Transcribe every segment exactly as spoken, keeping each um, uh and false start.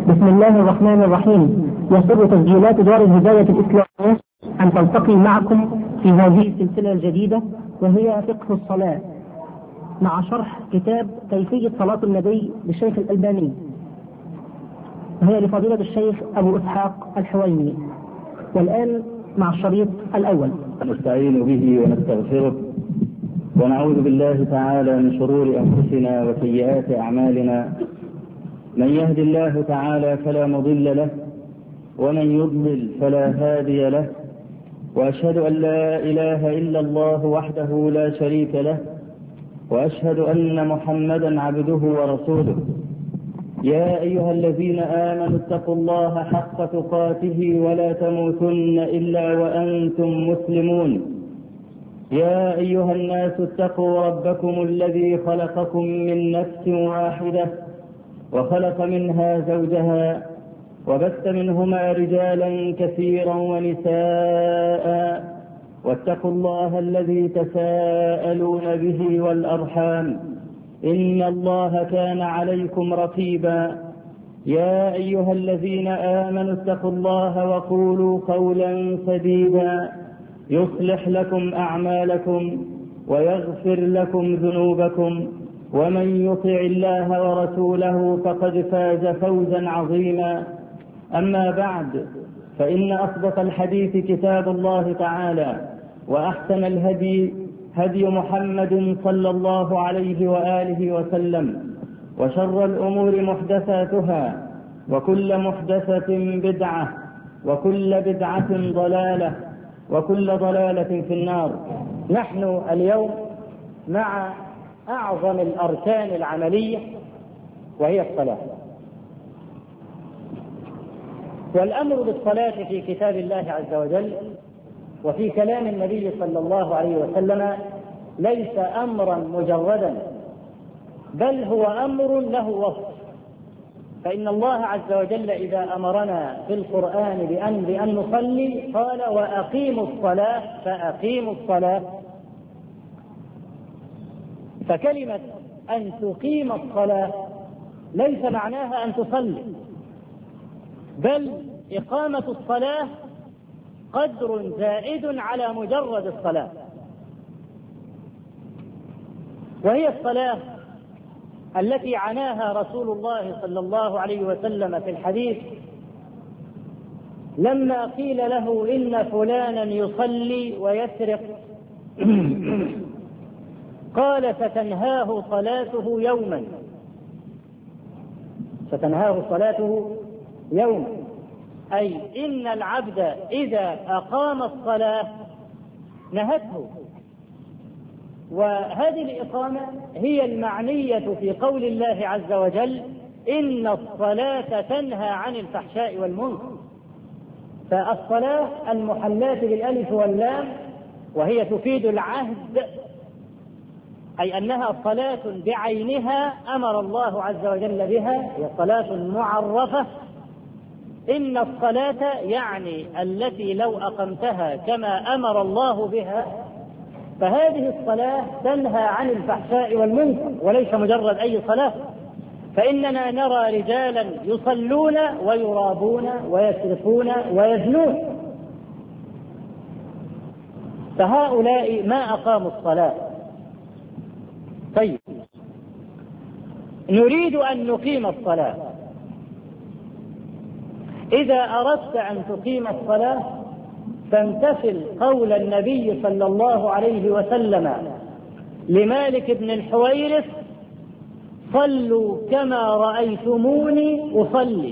بسم الله الرحمن الرحيم. يسر تسجيلات دار الهداية الإسلامية أن تلتقي معكم في هذه السلسلة الجديدة وهي فقه الصلاة مع شرح كتاب كيفية صلاة النبي للشيخ الألباني، وهي لفضيلة الشيخ أبو إسحاق الحويني. والآن مع الشريط الأول. نستعين به ونستغفره ونعوذ بالله تعالى من شرور أنفسنا وسيئات أعمالنا. من يهد الله تعالى فلا مضل له ومن يضلل فلا هادي له، وأشهد أن لا إله إلا الله وحده لا شريك له، وأشهد أن محمدا عبده ورسوله. يا أيها الذين آمنوا اتقوا الله حق تقاته ولا تموتن إلا وأنتم مسلمون. يا أيها الناس اتقوا ربكم الذي خلقكم من نفس واحدة وخلق منها زوجها وبث منهما رجالا كثيرا ونساء، واتقوا الله الذي تساءلون به والأرحام إن الله كان عليكم رقيبا. يا أيها الذين آمنوا اتقوا الله وقولوا قولا سديدا يصلح لكم أعمالكم ويغفر لكم ذنوبكم، ومن يطع الله ورسوله فقد فاز فوزا عظيما. أما بعد، فإن أصدق الحديث كتاب الله تعالى، وأحسن الهدي هدي محمد صلى الله عليه وآله وسلم، وشر الأمور محدثاتها، وكل محدثة بدعة، وكل بدعة ضلالة، وكل ضلالة في النار. نحن اليوم مع أعظم الأركان العملية وهي الصلاة، والأمر بالصلاة في كتاب الله عز وجل وفي كلام النبي صلى الله عليه وسلم ليس أمرا مجردا، بل هو أمر له وصف. فإن الله عز وجل إذا أمرنا في القرآن بأن, بأن نصلي قال وأقيموا الصلاة فأقيموا الصلاة. فكلمة أن تقيم الصلاة ليس معناها أن تصلي، بل إقامة الصلاة قدر زائد على مجرد الصلاة، وهي الصلاة التي عناها رسول الله صلى الله عليه وسلم في الحديث لما قيل له إن فلانا يصلي ويسرق قال ستنهاه صلاته يوما، ستنهاه صلاته يوما، أي إن العبد إذا أقام الصلاة نهته. وهذه الإقامة هي المعنية في قول الله عز وجل إن الصلاة تنهى عن الفحشاء والمنكر. فالصلاة المحلاة بالألف واللام وهي تفيد العهد، أي أنها صلاة بعينها أمر الله عز وجل بها، هي صلاة معرفة. إن الصلاة يعني التي لو أقمتها كما أمر الله بها فهذه الصلاة تنهى عن الفحشاء والمنكر، وليس مجرد أي صلاة. فإننا نرى رجالا يصلون ويرابون ويسرقون ويزنون، فهؤلاء ما أقاموا الصلاة. طيب، نريد أن نقيم الصلاة. إذا أردت أن تقيم الصلاة فامتثل قول النبي صلى الله عليه وسلم لمالك بن الحويرث صلوا كما رأيتموني أصلي.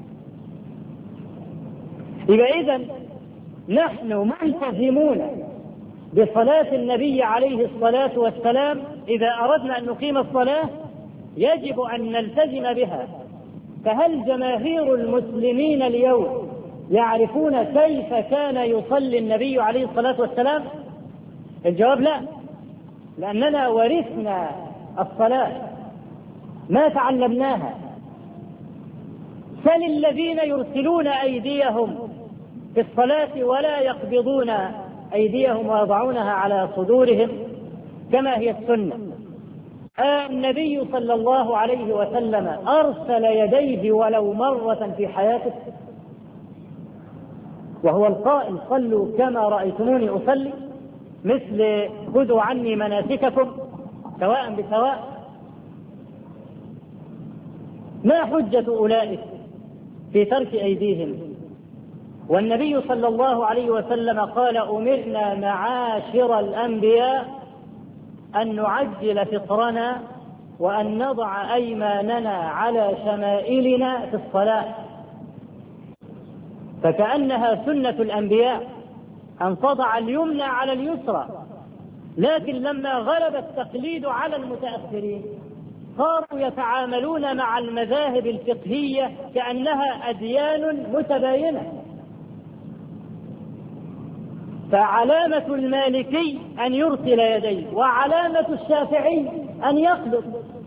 إذا إذن نحن ملتزمون بصلاة النبي عليه الصلاة والسلام. إذا أردنا أن نقيم الصلاة يجب أن نلتزم بها. فهل جماهير المسلمين اليوم يعرفون كيف كان يصلي النبي عليه الصلاة والسلام؟ الجواب لا، لأننا ورثنا الصلاة ما تعلمناها. سل الذين يرسلون أيديهم في الصلاة ولا النبي صلى الله عليه وسلم أرسل يديه ولو مرة في حياته، وهو القائل صلوا كما رأيتموني أصلي، مثل خذوا عني مناسككم سواء بسواء. ما حجة أولئك في ترك أيديهم؟ والنبي صلى الله عليه وسلم قال أمرنا معاشر الأنبياء أن نعجل فطرنا وأن نضع أيماننا على شمائلنا في الصلاة، فكأنها سنة الأنبياء أن تضع اليمنى على اليسرى. لكن لما غلب التقليد على المتأخرين صاروا يتعاملون مع المذاهب الفقهية كأنها أديان متباينة. فعلامة المالكي أن يرسل يديه، وعلامة الشافعي أن يقبض.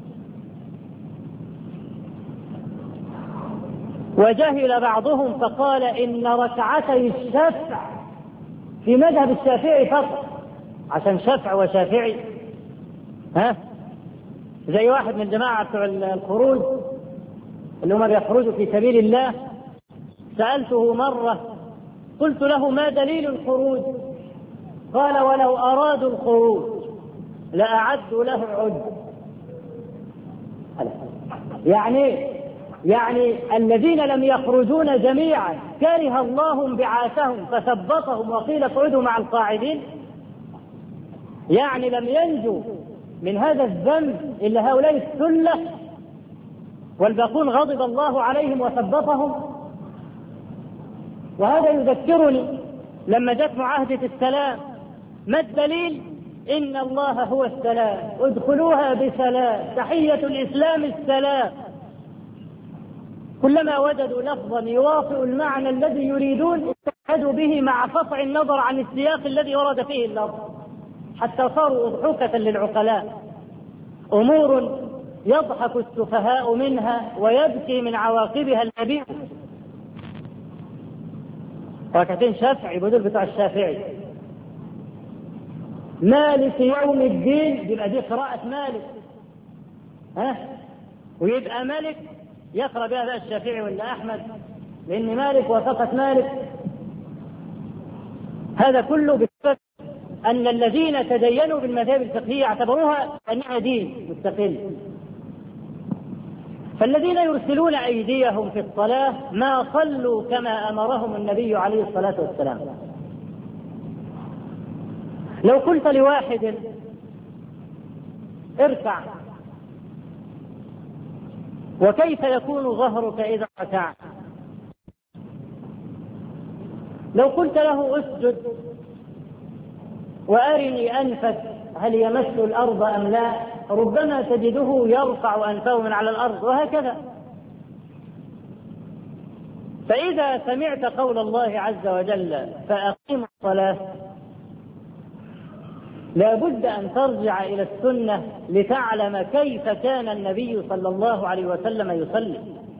وجهل بعضهم فقال إن ركعتي الشفع في مذهب الشافعي فقط، عشان شفع وشافعي. ها زي واحد من جماعة الخروج اللي هم يخرجوا في سبيل الله، سألته مرة قلت له ما دليل الخروج؟ قال ولو أرادوا الخروج لأعدوا له عد. يعني يعني الذين لم يخرجون جميعا كره الله انبعاثهم فثبطهم وقيل اقعدوا مع القاعدين، يعني لم ينجوا من هذا الذنب إلا هؤلاء السلة، والباقون غضب الله عليهم وثبطهم. وهذا يذكرني لما جت معاهدة السلام، ما الدليل؟ إن الله هو السلام ادخلوها بسلام تحية الإسلام السلام. كلما وجدوا لفظا يوافق المعنى الذي يريدون اتحدوا به مع قطع النظر عن السياق الذي ورد فيه اللفظ، حتى صاروا أضحوكة للعقلاء، أمور يضحك السفهاء منها ويبكي من عواقبها اللبيب. ركعتين شافعي بدل بتاع الشافعي. مالك يوم الدين يبقى دي قراءة مالك، ها، ويبقى مالك يقرأ بها بقى الشافعي ولا أحمد، لأن مالك وافقت مالك. هذا كله بسبب أن الذين تدينوا بالمذاهب الفقهية اعتبروها أنها دين مستقل. فالذين يرسلون أيديهم في الصلاة ما صلوا كما أمرهم النبي عليه الصلاة والسلام. لو قلت لواحد اركع، وكيف يكون ظهرك إذا ركعت؟ لو قلت له اسجد وأرني أنفك هل يمس الأرض أم لا، ربما تجده يرفع أنفه من على الأرض، وهكذا. فإذا سمعت قول الله عز وجل فأقيموا الصلاة، لا بد أن ترجع إلى السنة لتعلم كيف كان النبي صلى الله عليه وسلم يصلي.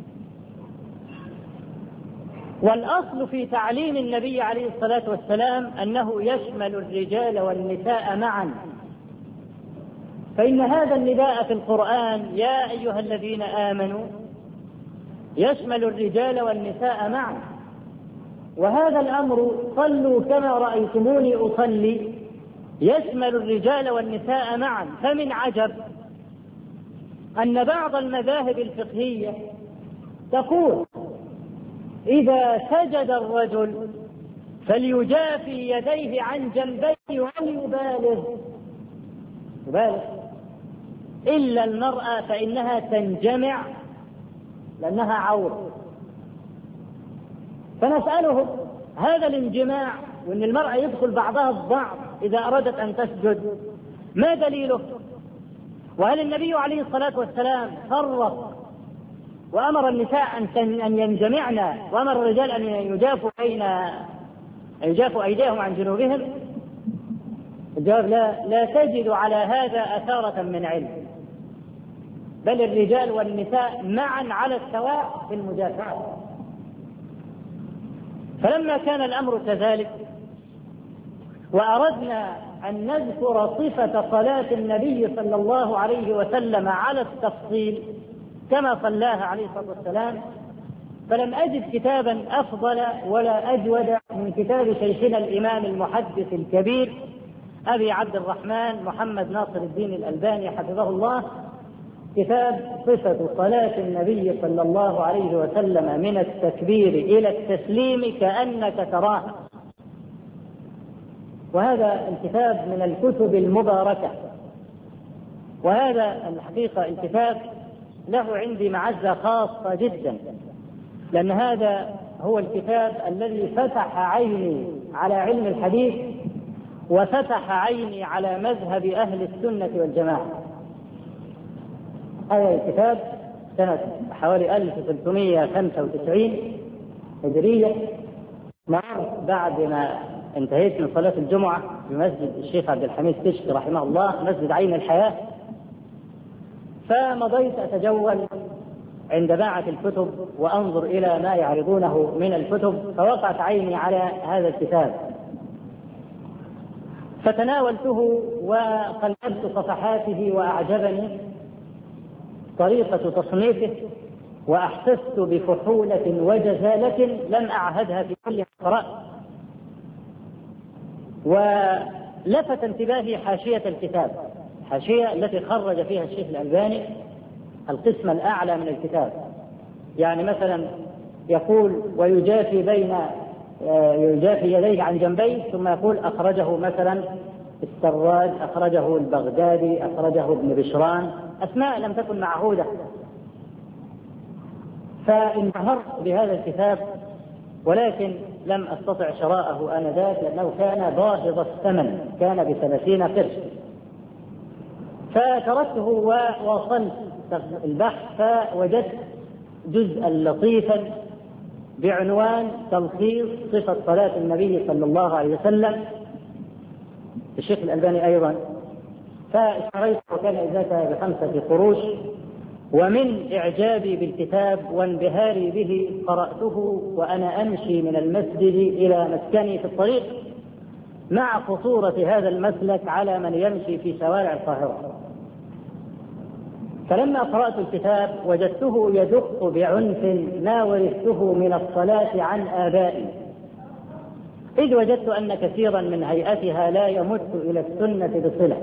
والأصل في تعليم النبي عليه الصلاة والسلام أنه يشمل الرجال والنساء معا، فإن هذا النداء في القرآن يا أيها الذين آمنوا يشمل الرجال والنساء معا. وهذا الأمر صلوا كما رأيتموني أصلي يشمل الرجال والنساء معا. فمن عجب أن بعض المذاهب الفقهية تقول إذا سجد الرجل فليجافي يديه عن جنبيه وليبالغ يبالغ إلا المرأة فإنها تنجمع لأنها عورة. فنسألهم هذا الانجماع وأن المرأة يدخل بعضها البعض إذا أرادت أن تسجد ما دليله؟ وهل النبي عليه الصلاة والسلام فرق وأمر النساء أن ينجمعن وأمر الرجال أن يجافوا بين يجافوا أيديهم عن جنوبهم؟ الجواب لا، لا تجد على هذا أثارة من علم، بل الرجال والنساء معا على السواء في المجافعة. فلما كان الأمر كذلك وأردنا أن نذكر صفة صلاة النبي صلى الله عليه وسلم على التفصيل كما صلاها عليه الصلاة والسلام، فلم أجد كتابا أفضل ولا أجود من كتاب شيخنا الإمام المحدث الكبير أبي عبد الرحمن محمد ناصر الدين الألباني حفظه الله، كتاب صفة صلاة النبي صلى الله عليه وسلم من التكبير إلى التسليم كأنك تراها. وهذا الكتاب من الكتب المباركة، وهذا الحقيقة الكتاب له عندي معزة خاصة جدا، لأن هذا هو الكتاب الذي فتح عيني على علم الحديث وفتح عيني على مذهب أهل السنة والجماعة. هذا الكتاب سنة حوالي ألف وثلاثمائة وخمسة وتسعين هجرية، بعد ما انتهيت من صلاة الجمعة في مسجد الشيخ عبد الحميد كشك رحمه الله، مسجد عين الحياة، فمضيت أتجول عند باعة الكتب وأنظر إلى ما يعرضونه من الكتب، فوقعت عيني على هذا الكتاب فتناولته وقلبت صفحاته وأعجبني طريقة تصنيفه، وأحسست بفحولة وجزالة لم أعهدها في كل قراءة. ولفت انتباهي حاشية الكتاب، حاشية التي خرج فيها الشيخ الألباني القسم الأعلى من الكتاب. يعني مثلا يقول ويجافي بين يجافي يديه عن جنبيه، ثم يقول أخرجه مثلا السراج، أخرجه البغدادي، أخرجه ابن بشران، أسماء لم تكن معهودة. فانبهرت بهذا الكتاب، ولكن لم أستطع شراءه آنذاك لأنه كان باهظ الثمن، كان بثلاثين قرش. فتركته وواصلت البحث، فوجدت جزءا لطيفا بعنوان تلخيص صفة صلاة النبي صلى الله عليه وسلم الشيخ الألباني أيضا، فاشتريته وكان ذاك بخمسة قروش. ومن إعجابي بالكتاب وانبهاري به قرأته وأنا أمشي من المسجد إلى مسكني في الطريق، مع خطورة هذا المسلك على من يمشي في شوارع القاهرة. فلما قرأت الكتاب وجدته يدق بعنف ما ورثته من الصلاة عن آبائي، إذ وجدت أن كثيرا من هيئتها لا يمت إلى السنة بصلة.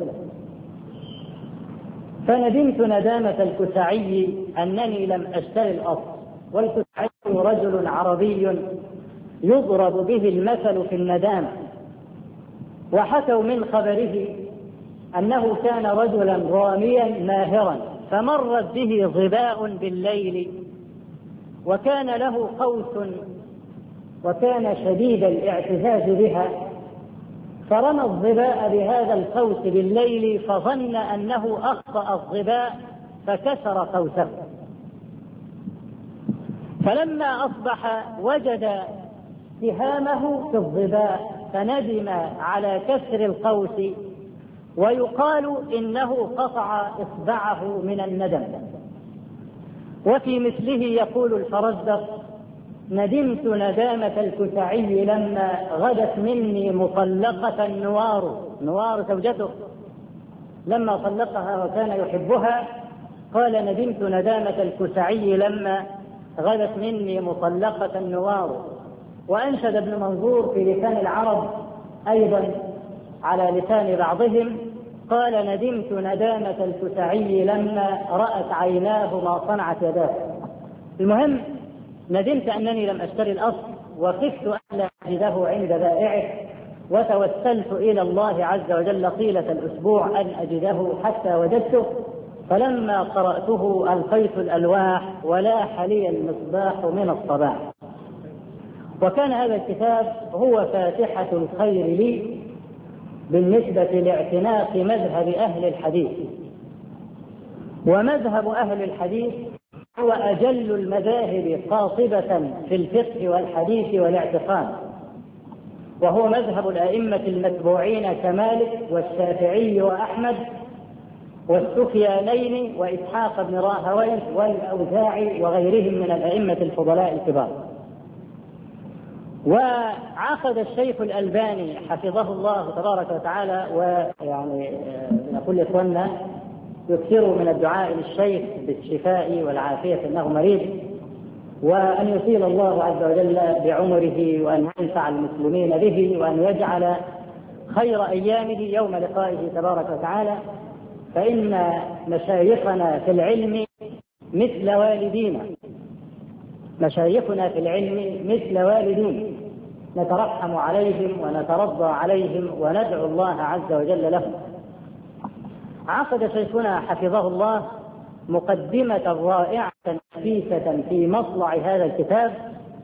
فندمت ندامة الكسعي أنني لم أشتري الأصل، والكسعي رجل عربي يضرب به المثل في الندامة. وحكوا من خبره أنه كان رجلا راميا ماهرا، فمرت به ظباء بالليل، وكان له قوس وكان شديد الاعتزاز بها، فرمى الظباء بهذا القوس بالليل، فظن أنه أخطأ الظباء فكسر قوسه. فلما أصبح وجد سهامه في الظباء فندم على كسر القوس، ويقال إنه قطع إصبعه من الندم. وفي مثله يقول الفرزدق: ندمت ندامة الكسعي لما غدت مني مطلقة نوار، نوار زوجته لما طلقها وكان يحبها، قال: ندمت ندامة الكسعي لما غدت مني مطلقة نوار. وأنشد ابن منظور في لسان العرب أيضا على لسان بعضهم، قال: ندمت ندامة الكسعي لما رأت عيناه ما صنعت يداه. المهم ندمت أنني لم أشتري الأصل، وخفت أن لا أجده عند بائعه، وتوسلت إلى الله عز وجل طيلة الأسبوع أن أجده حتى وجدته. فلما قرأته ألقيت الألواح ولاح لي المصباح من الصباح. وكان هذا الكتاب هو فاتحة الخير لي بالنسبة لاعتناق مذهب أهل الحديث. ومذهب أهل الحديث هو أجل المذاهب قاطبة في الفقه والحديث والاعتقاد، وهو مذهب الأئمة المتبوعين كمالك والشافعي وأحمد والسفيانين وإسحاق بن راهويه والأوزاعي وغيرهم من الأئمة الفضلاء الكبار. وعقد الشيخ الألباني حفظه الله تبارك وتعالى، ويعني نقول لإخواننا يكثروا من الدعاء للشيخ بالشفاء والعافية إنه مريض، وأن يطيل الله عز وجل بعمره، وأن ينفع المسلمين به، وأن يجعل خير أيامه يوم لقائه تبارك وتعالى. فإن مشايخنا في العلم مثل والدينا، مشايخنا في العلم مثل والدينا، نترحم عليهم ونترضى عليهم وندعو الله عز وجل لهم. عقد شيخنا حفظه الله مقدمة رائعة نفيسة في مطلع هذا الكتاب،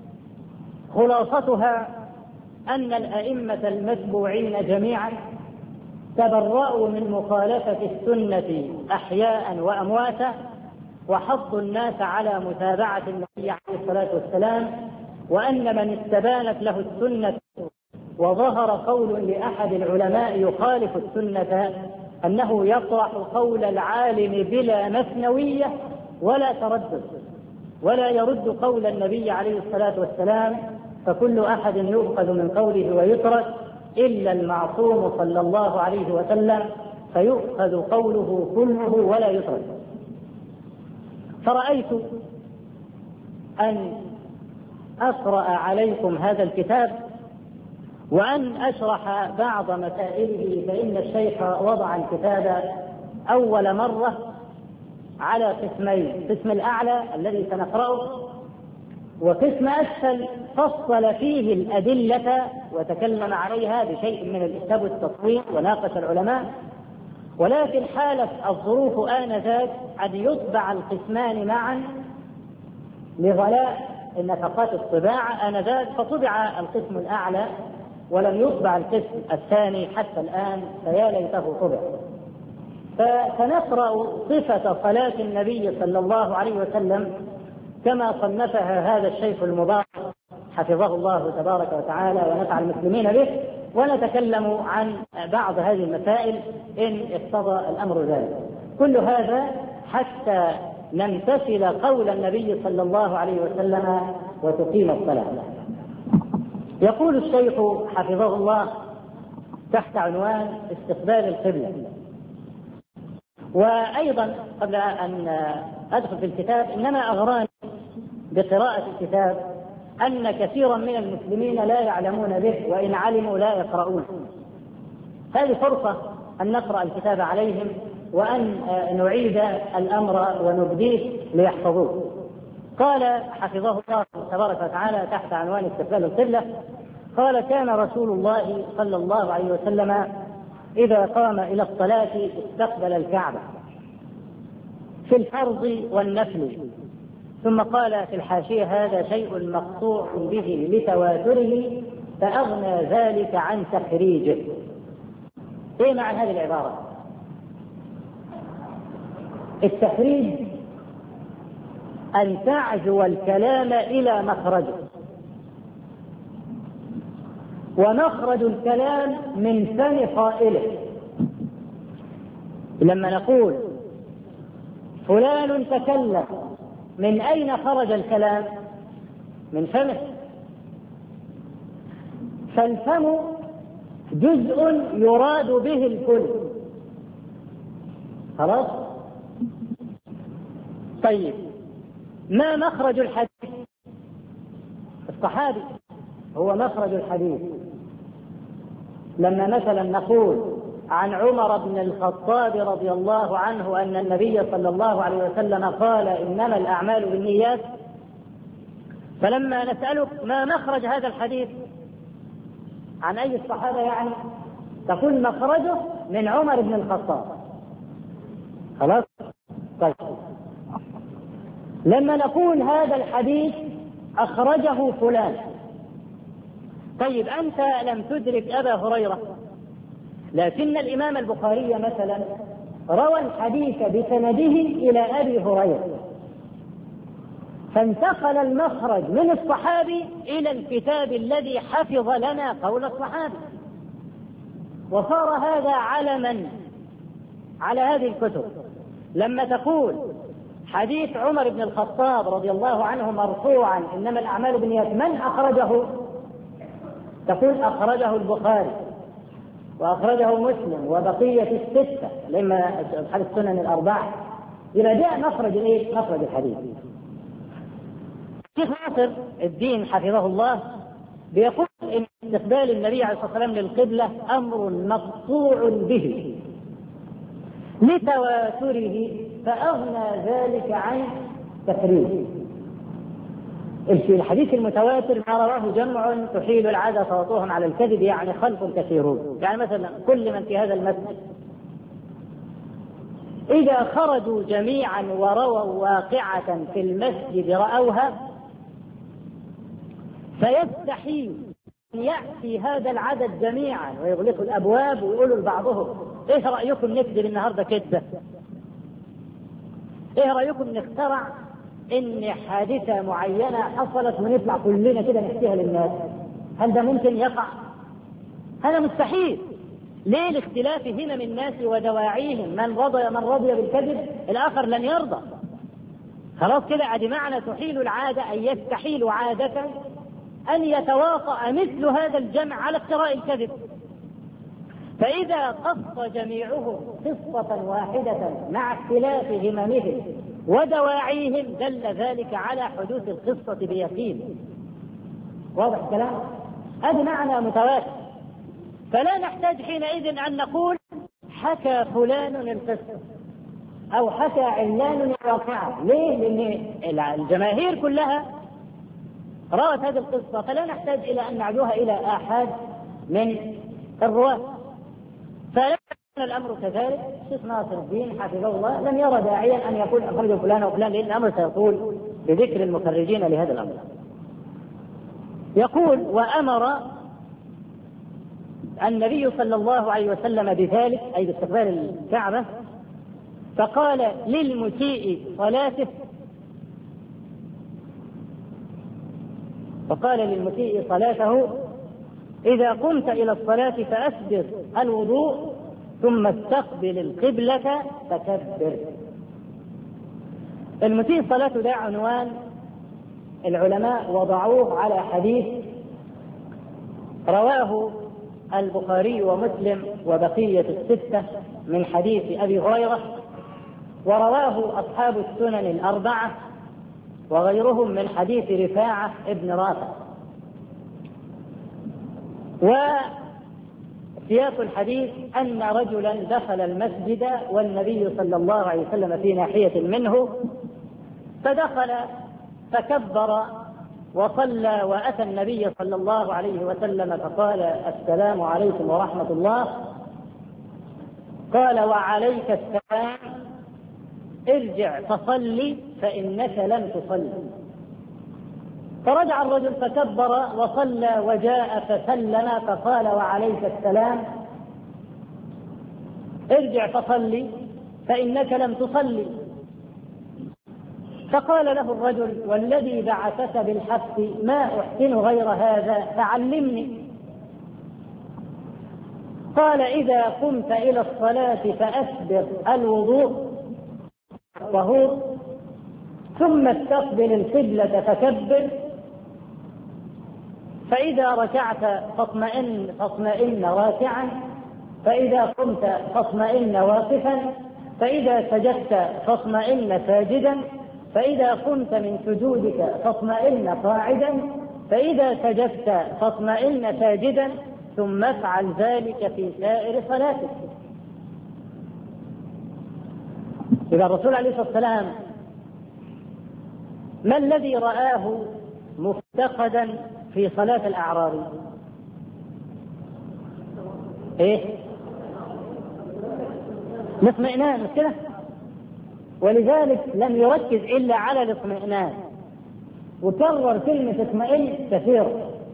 خلاصتها أن الأئمة المتبوعين جميعا تبرأوا من مخالفة السنة أحياء وأمواتا، وحضوا الناس على متابعة النبي عليه الصلاة والسلام، وأن من استبانت له السنة وظهر قول لأحد العلماء يخالف السنة أنه يطرح قول العالم بلا مثنوية ولا تردد، ولا يرد قول النبي عليه الصلاة والسلام، فكل أحد يؤخذ من قوله ويترك إلا المعصوم صلى الله عليه وسلم، فيؤخذ قوله كله ولا يترك. فرأيت أن أقرأ عليكم هذا الكتاب وأن أشرح بعض مسائله، فإن الشيخ وضع الكتاب أول مرة على قسمين: قسم الأعلى الذي سنقرأه، وقسم أسفل فصل فيه الأدلة وتكلم عليها بشيء من الإسهاب والتطويل وناقش العلماء. ولكن حالت الظروف آنذاك أن يطبع القسمان معا لغلاء النفقات الطباعة آنذاك، فطبع القسم الأعلى ولم يطبع القسم الثاني حتى الآن، فيا ليته طبع. فسنقرأ صفة صلاة النبي صلى الله عليه وسلم كما صنفها هذا الشيخ المبارك حفظه الله تبارك وتعالى ونفع المسلمين به، ونتكلم عن بعض هذه المسائل إن اقتضى الأمر ذلك. كل هذا حتى نمتثل قول النبي صلى الله عليه وسلم وتقيم الصلاة. يقول الشيخ حفظه الله تحت عنوان استقبال القبلة. وأيضا قبل أن أدخل في الكتاب، إنما أغراني بقراءة الكتاب أن كثيرا من المسلمين لا يعلمون به، وإن علموا لا يقرؤون. هذه فرصة أن نقرأ الكتاب عليهم وأن نعيد الأمر ونبديه ليحفظوه. قال حفظه الله تبارك وتعالى تحت عنوان استقبال القبلة، قال: كان رسول الله صلى الله عليه وسلم إذا قام إلى الصلاة استقبل الكعبة في الفرض والنفل. ثم قال في الحاشية: هذا شيء مقطوع به لتواتره فأغنى ذلك عن تخريجه. إيه معنى هذه العبارة؟ التخريج أن تعزو الكلام إلى مخرجه، ومخرج الكلام من فم قائله. لما نقول فلان تكلم، من أين خرج الكلام؟ من فمه. فالفم جزء يراد به الكل. خلاص؟ طيب، ما مخرج الحديث؟ الصحابي هو مخرج الحديث. لما مثلا نقول عن عمر بن الخطاب رضي الله عنه أن النبي صلى الله عليه وسلم قال: إنما الأعمال بالنيات، فلما نسألك ما مخرج هذا الحديث عن أي الصحابة يعني، تقول مخرجه من عمر بن الخطاب. خلاص؟ طيب، لما نقول هذا الحديث أخرجه فلان، طيب أنت لم تدرك أبا هريرة، لكن الإمام البخاري مثلا روى الحديث بسنده إلى أبي هريرة، فانتقل المخرج من الصحابي إلى الكتاب الذي حفظ لنا قول الصحابي، وصار هذا علما على هذه الكتب. لما تقول حديث عمر بن الخطاب رضي الله عنه مرفوعا: إنما الأعمال بالنيات، من أخرجه؟ تقول أخرجه البخاري وأخرجه مسلم وبقية الستة لما أصحاب السنن الأربعة، إذا جاء مخرج إيه؟ مخرج الحديث. الشيخ ناصر الدين حفظه الله بيقول إن استقبال النبي عليه الصلاة والسلام للقبلة أمر مقطوع به لتواتره فأغنى ذلك عن تفريغ. الحديث المتواتر ما رواه جمع تحيل العادة صوتهم على الكذب، يعني خلق كثيرون. يعني مثلا كل من في هذا المسجد إذا خرجوا جميعا ورووا واقعة في المسجد رأوها فيستحيل أن يأتي هذا العدد جميعا ويغلقوا الأبواب ويقولوا لبعضهم إيه رأيكم نكذب النهاردة كذبة؟ إيه رأيكم نخترع إن حادثة معينة حصلت ونطلع كلنا كده نحكيها للناس؟ هل ده ممكن يقع؟ هذا مستحيل. ليه؟ لاختلاف همم الناس ودواعيهم، من رضي من رضي بالكذب الآخر لن يرضى. خلاص كده ادي معنى تحيل العادة، أن يستحيل عادة أن يتواطأ مثل هذا الجمع على افتراء الكذب. فإذا قص جميعهم قصة واحدة مع اختلاف هممهم ودواعيهم دل ذلك على حدوث القصة بيقين. واضح الكلام؟ هذا معنى متواتر. فلا نحتاج حينئذ أن نقول حكى فلان القصة أو حكى علان الواقعة. ليه؟ لأن الجماهير كلها رأت هذه القصة، فلا نحتاج إلى أن نعدوها إلى آحاد من الرواة. فلا الأمر كذلك. الشيخ ناصر الدين حفظه الله لم يرى داعيا أن يقول أخرج فلان وفلان، لأن الأمر سيطول بذكر المخرجين لهذا الأمر. يقول وأمر النبي صلى الله عليه وسلم بذلك، أي باستقبال الكعبة، فقال للمسيء صلاته فقال للمسيء صلاته إذا قمت إلى الصلاة فأسبغ الوضوء ثم استقبل القبلة فكبر. المسيء صلاته ده عنوان العلماء وضعوه على حديث رواه البخاري ومسلم وبقية الستة من حديث أبي هريرة، ورواه أصحاب السنن الأربعة وغيرهم من حديث رفاعة ابن رافع. وسياق الحديث أن رجلا دخل المسجد والنبي صلى الله عليه وسلم في ناحية منه، فدخل فكبر وصلى وأتى النبي صلى الله عليه وسلم فقال السلام عليكم ورحمة الله. قال وعليك السلام، ارجع فصلي فإنك لم تصلي. فرجع الرجل فكبر وصلى وجاء فسلم فقال وعليك السلام، ارجع فصلي فإنك لم تصلي. فقال له الرجل والذي بعثك بالحق ما أحسن غير هذا فعلمني. قال إذا قمت إلى الصلاة فأسبغ الوضوء طهور ثم استقبل القبلة فكبر، فإذا ركعت فاطمئن فاطمئن راكعا، فإذا قمت فاطمئن واقفا، فإذا سجدت فاطمئن ساجدا، فإذا قمت من سجودك فاطمئن قاعدا، فإذا سجدت فاطمئن ساجدا، ثم افعل ذلك في سائر صلاتك. إذا الرسول عليه الصلاة والسلام ما الذي رآه مفتقدا في صلاة الأعرابي؟ إيه؟ الاطمئنان، مش كده؟ ولذلك لم يركز إلا على الاطمئنان، وكرر كلمة اطمئن كثيرا،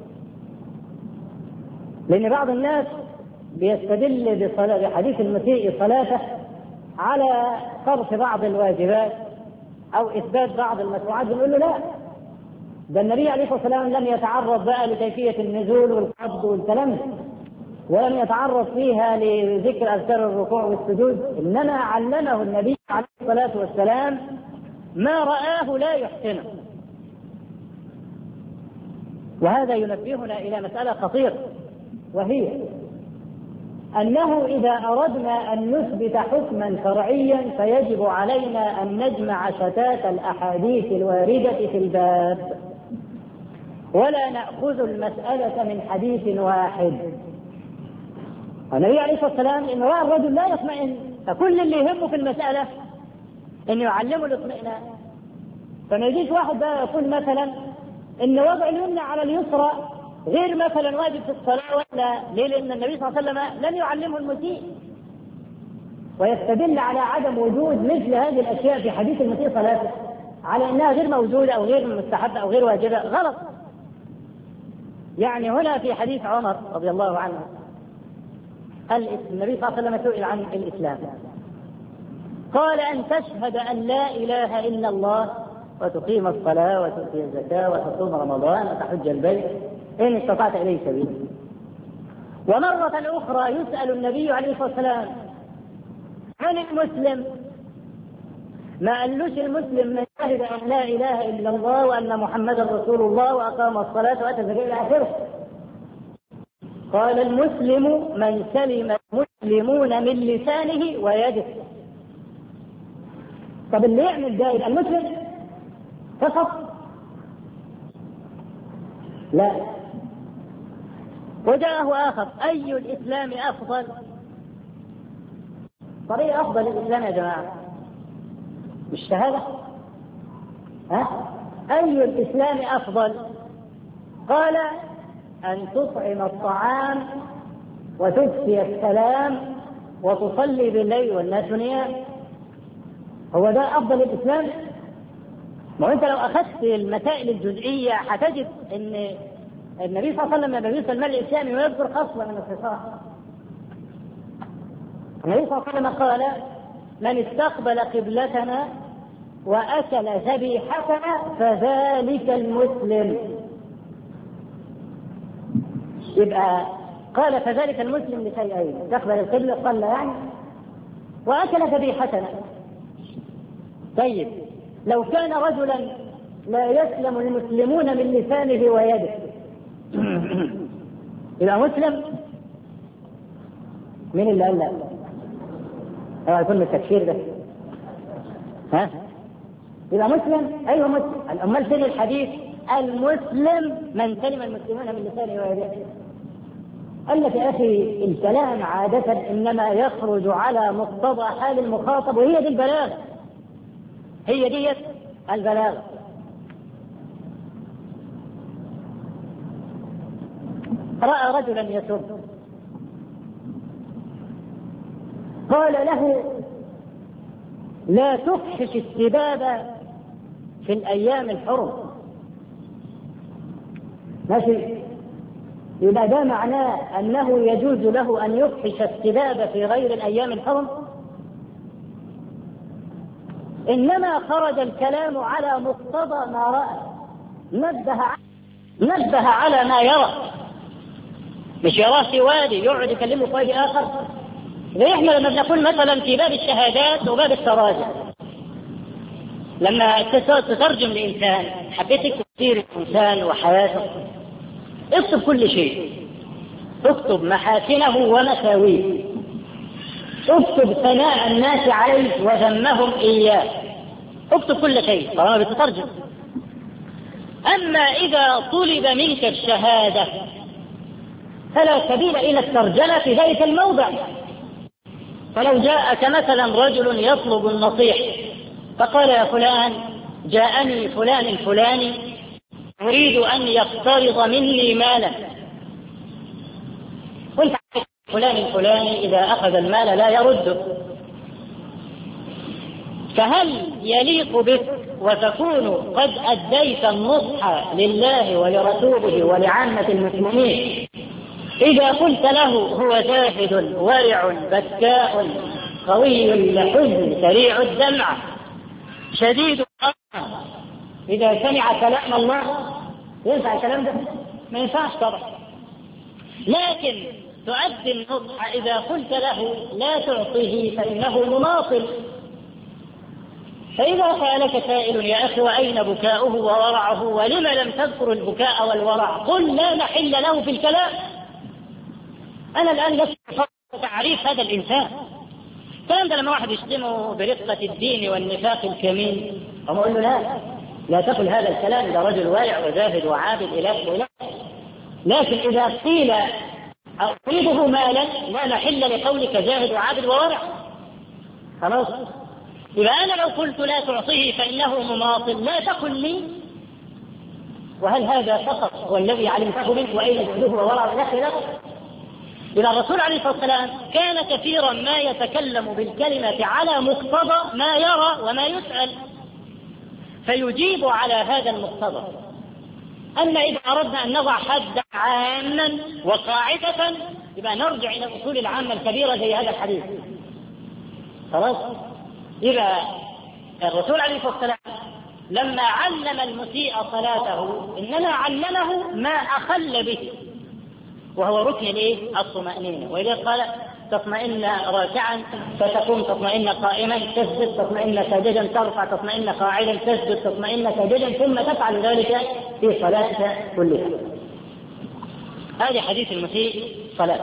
لأن بعض الناس بيستدل بحديث المسيء صلاته على صرف بعض الواجبات أو إثبات بعض المشروعات، بنقول له لا، ده النبي عليه الصلاة والسلام لم يتعرض بقى لكيفية النزول والقبض والكلام، ولم يتعرض فيها لذكر أذكار الركوع والسجود، إنما علمه النبي عليه الصلاة والسلام ما رآه لا يحسنه. وهذا ينبهنا إلى مسألة خطيرة، وهي أنه إذا أردنا أن نثبت حكما شرعيا فيجب علينا أن نجمع شتات الأحاديث الواردة في الباب، ولا نأخذ المسألة من حديث واحد. النبي عليه الصلاة والسلام إن رأى الرجل لا يطمئن، فكل اللي يهمه في المسألة إنه يعلمه الاطمئنان. فما يجيش واحد بقى يقول مثلا إن وضع اليمنى على اليسرى غير مثلا واجب في الصلاة، ولا ليه؟ لأن النبي صلى الله عليه وسلم لم يعلمه المسيء، ويستدل على عدم وجود مثل هذه الأشياء في حديث المسيء صلاته على أنها غير موجودة أو غير مستحبة أو غير واجبة. غلط. يعني هنا في حديث عمر رضي الله عنه النبي صلى الله عليه وسلم سئل عن الإسلام قال أن تشهد أن لا إله إلا الله وتقيم الصلاة وتؤتي الزكاة وتصوم رمضان وتحج البيت إن استطعت إليه سبيلا. ومرة أخرى يسأل النبي عليه الصلاة والسلام عن المسلم، ما قالوش المسلم من شهد أن لا إله إلا الله وأن محمدا رسول الله وأقام الصلاة وأتى الزكاة إلى آخره. قال المسلم من سلم المسلمون من لسانه ويده. طب اللي يعمل ده يبقى المسلم فقط؟ لا. وجاءه آخر أي الإسلام أفضل؟ طريقة أفضل الإسلام يا جماعة مش شهادة. ها؟ أي الإسلام أفضل؟ قال أن تطعم الطعام وتكفي السلام وتصلي بالليل والناس نيام. هو ده أفضل الإسلام؟ ما أنت لو أخذت المسائل الجزئية هتجد أن النبي صلى الله عليه وسلم لما يوصل المال الإسلامي ويذكر خصلة من الخصال. النبي صلى الله عليه وسلم قال من استقبل قبلتنا وأكل ذبيحتنا فذلك المسلم. يبقى قال فذلك المسلم لشيئين: استقبل القبلة صلى يعني، وأكل ذبيحتنا. طيب لو كان رجلا لا يسلم المسلمون من لسانه ويده يبقى مسلم؟ مين اللي قال لا؟ هو يكون التكفير ده؟ ها؟ يبقى مسلم؟ أيوه مسلم. الأمال فين الحديث المسلم من سلم المسلمون من لسانه ويده؟ قال لك يا أخي الكلام عادة إنما يخرج على مقتضى حال المخاطب، وهي دي البلاغة، هي دي البلاغة. رأى رجلا يسب قال له لا تفحش السباب في الأيام الحرم. ماشي؟ يبقى ده معناه أنه يجوز له أن يفحش السباب في غير الأيام الحرم؟ إنما خرج الكلام على مقتضى ما رأى، نبه نبه على ما يرى، مش يراه في وادي يقعد يكلمه في وادي آخر. زي احنا لما بنقول مثلا في باب الشهادات وباب التراجع، لما تترجم لإنسان حبيت تكتب سيرة الإنسان وحياته، اكتب كل شيء، اكتب محاسنه ومساويه، اكتب ثناء الناس عليه وذمهم إياه، اكتب كل شيء طالما بتترجم. أما إذا طلب منك الشهادة فلا سبيل إلى الترجمة في ذلك الموضع. فلو جاءك مثلا رجل يطلب النصيحة فقال يا فلان جاءني فلان الفلاني أريد أن يقترض مني مالا، قلت فلان الفلاني إذا أخذ المال لا يرده، فهل يليق بك وتكون قد أديت النصح لله ولرسوله ولعامة المسلمين إذا قلت له هو زاهد ورع بكاء قوي اللحظ سريع الدمع شديد الأمر، إذا سمع كلام الله ينفع الكلام ده؟ ما ينفعش طبعا. لكن تؤدي النصح إذا قلت له لا تعطيه فإنه مناصل، فإذا سألك سائل يا أخي وأين بكاؤه وورعه ولم لم تذكر البكاء والورع، قل لا محل له في الكلام. أنا الآن لست تعريف هذا الإنسان. كان لما واحد يشتمه برقة الدين والنفاق الكمين أما أقول له لا لا تقل هذا الكلام، ده رجل واعي وزاهد وعابد إله وإله. لكن إذا قيل أقرضه مالا لا محل لقولك زاهد وعابد وورع. خلاص. إذا أنا لو قلت لا تعطيه فإنه مماطل لا تقل لي وهل هذا فقط والذي علمته منه وأين جهده وورع ونحن. إذا الرسول عليه الصلاة والسلام كان كثيرا ما يتكلم بالكلمة على مقتضى ما يرى وما يسأل فيجيب على هذا المقتضى. أما إذا أردنا أن نضع حدا عاما وقاعدة يبقى نرجع إلى الأصول العامة الكبيرة زي هذا الحديث. خلاص. إذا الرسول عليه الصلاة والسلام لما علم المسيء صلاته إنما علمه ما أخل به وهو ركن الايه؟ الطمأنينة. وإذا قال تطمئن راكعا فتقوم تطمئن قائما تسجد تطمئن ساجدا ترفع تطمئن قاعدا تسجد تطمئن ساجدا ثم تفعل ذلك في صلاتك كلها. هذا حديث المسيء صلاة.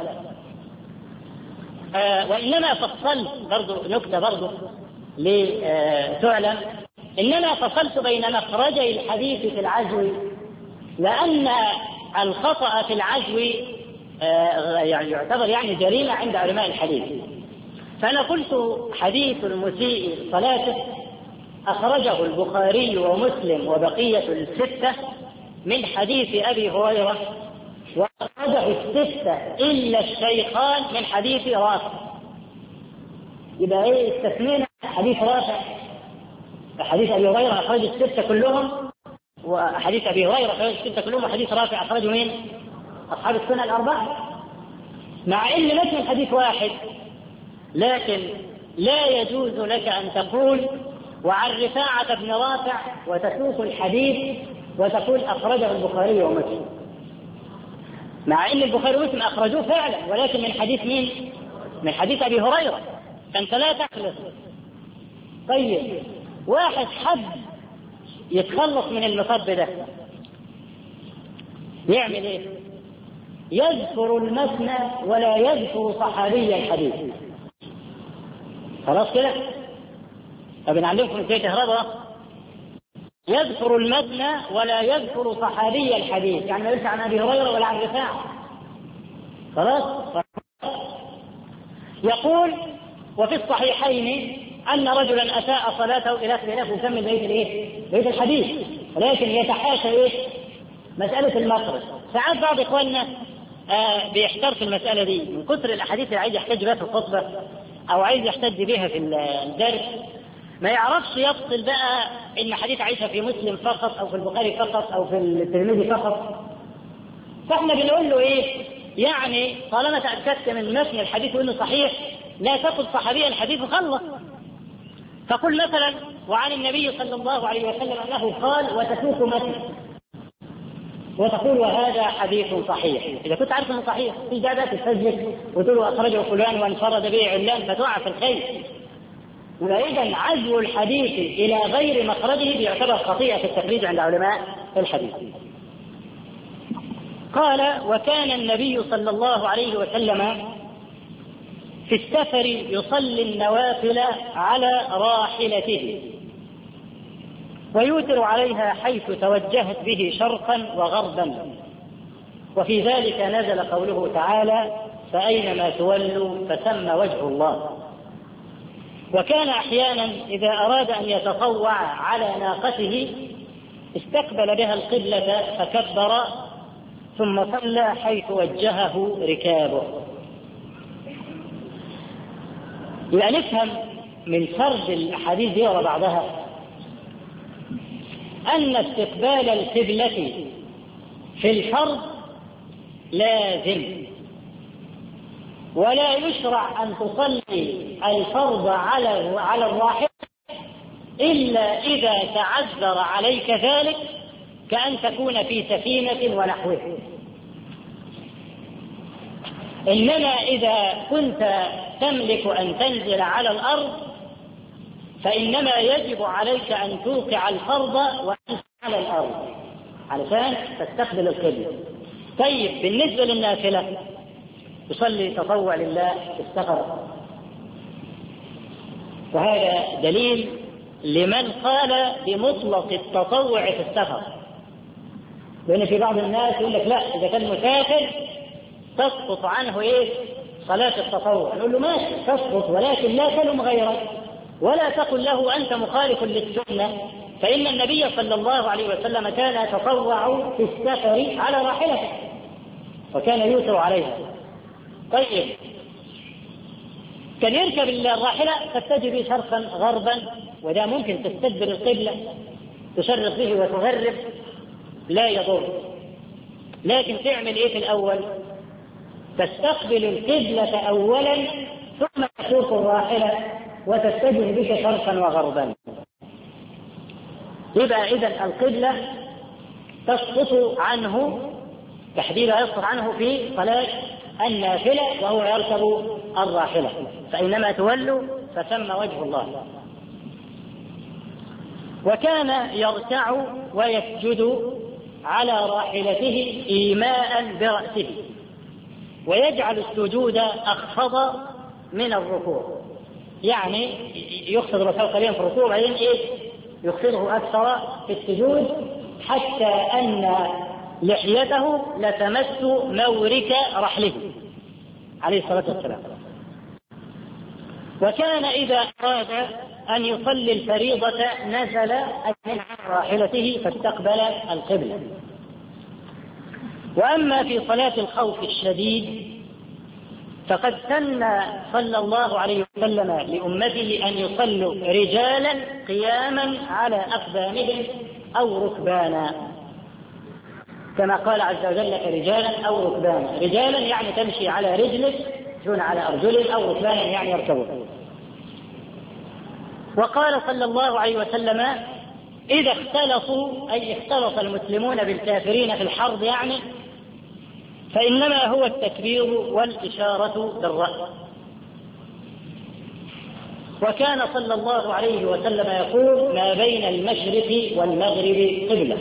آه وإنما فصلت برضو نكتة برضو لتعلم إنما فصلت بين مخرجي الحديث في العزو لأن الخطأ في العزو يعني يعتبر يعني جريمة عند علماء الحديث. فأنا قلت حديث المسيء صلاته أخرجه البخاري ومسلم وبقية الستة من حديث أبي هريرة وأخرجه الستة إلا الشيخان من حديث رافع. يبقى إيه استثنينا حديث رافع. حديث أبي هريرة أخرج الستة كلهم وحديث أبي هريرة أخرج الستة كلهم وحديث رافع أخرجه مين؟ أصحاب السنة الأربعة. مع إن مثل الحديث واحد لكن لا يجوز لك أن تقول وعن رفاعة بن رافع وتسوق الحديث وتقول أخرجه البخاري ومسلم، مع إن البخاري ومسلم أخرجوه فعلا ولكن من حديث مين؟ من حديث أبي هريرة. فأنت لا تخلص. طيب واحد حد يتخلص من المصب ده يعمل ايه؟ يذكر المثنى ولا يذكر صحابي الحديث. خلاص كده؟ طب نعلمكم ازاي تهربوا. يذكر المثنى ولا يذكر صحابي الحديث، يعني ما يقولش عن ابي هريره ولا عن رفاعه. خلاص؟ يقول وفي الصحيحين أن رجلا أساء صلاته إلى خلاف يسمى بيت الإيه؟ بيت الحديث، ولكن يتحاشى إيه؟ مسألة المخرج. ساعات بعض إخواننا آه بيحتار في المسألة دي من كثر الأحاديث اللي عايز يحتاج بها في الخطبة أو عايز يحتاج بها في الدرس ما يعرفش يفصل بقى إن حديث عائشة في مسلم فقط أو في البخاري فقط أو في الترمذي فقط. فإحنا بنقول له إيه؟ يعني طالما تأكدت من متن الحديث وإنه صحيح لا تقل صحابي الحديث وخلص. فقل مثلا وعن النبي صلى الله عليه وسلم أنه قال وتسوق متن وتقول وهذا حديث صحيح. إذا كنت عارف أنه صحيح في جادة تسجل وتقول أخرجه فلان وانفرد به علان فتقع في الخير. وإذا عزو الحديث إلى غير مخرجه بيعتبر خطيئة في التخريج عند علماء الحديث. قال وكان النبي صلى الله عليه وسلم في السفر يصلي النوافل على راحلته ويوتر عليها حيث توجهت به شرقا وغربا، وفي ذلك نزل قوله تعالى فأينما تولوا فثم وجه الله. وكان أحيانا إذا أراد أن يتطوع على ناقته استقبل بها القبلة فكبر ثم صلى حيث وجهه ركابه. يبقى نفهم من فرد الأحاديث دي ورا بعضها أن استقبال القبلة في الفرض لازم، ولا يشرع أن تصلي الفرض على على الراحلة إلا إذا تعذر عليك ذلك كأن تكون في سفينة ونحوها. إنما إذا كنت تملك أن تنزل على الأرض فإنما يجب عليك أن توقع الفرض وأنت على الأرض علشان تستقبل القبلة. طيب بالنسبة للنافلة يصلي تطوع لله في السفر، وهذا دليل لمن قال بمطلق التطوع في السفر، لأن في بعض الناس يقول لك لا، إذا كان مسافر تسقط عنه إيه؟ صلاة التطوع. نقول له ماشي تسقط، ولكن لا تلم غيرك ولا تقل له أنت مخالف للسنة، فإن النبي صلى الله عليه وسلم كان يتطوع في السفر على راحلته وكان يوتر عليها. طيب كان يركب الراحلة تتجه به شرقا غربا، وده ممكن تستدبر القبلة تشرق به وتغرب لا يضر، لكن تعمل ايه في الأول؟ تستقبل القبلة أولا ثم تسوق الراحلة وتتجه بك شرقا وغربا. يبقى إذن القبلة تسقط عنه تحديدا، يسقط عنه في صلاة النافلة وهو يركب الراحلة، فإنما تولوا فثم وجه الله. وكان يركع ويسجد على راحلته إيماء برأسه، ويجعل السجود أخفض من الركوع، يعني يخفض رأسه قليلا في الركوع وبعدين إيه يخفضه أكثر في السجود، حتى أن لحيته لتمس مورك رحله عليه الصلاة والسلام. وكان إذا أراد أن يصلي الفريضة نزل من راحلته فاستقبل القبلة. وأما في صلاة الخوف الشديد فقد سن صلى الله عليه وسلم لأمته أن يصلوا رجالا قياما على أقدامهم أو ركبانا، كما قال عز وجل رجالا أو ركبانا. رجالا يعني تمشي على رجلك دون على أرجلك، أو ركبانا يعني يركبون. وقال صلى الله عليه وسلم إذا اختلطوا أي اختلط المسلمون بالكافرين في الحرب يعني، فإنما هو التكبير والإشارة بالرأس. وكان صلى الله عليه وسلم يقول ما بين المشرق والمغرب قبلة.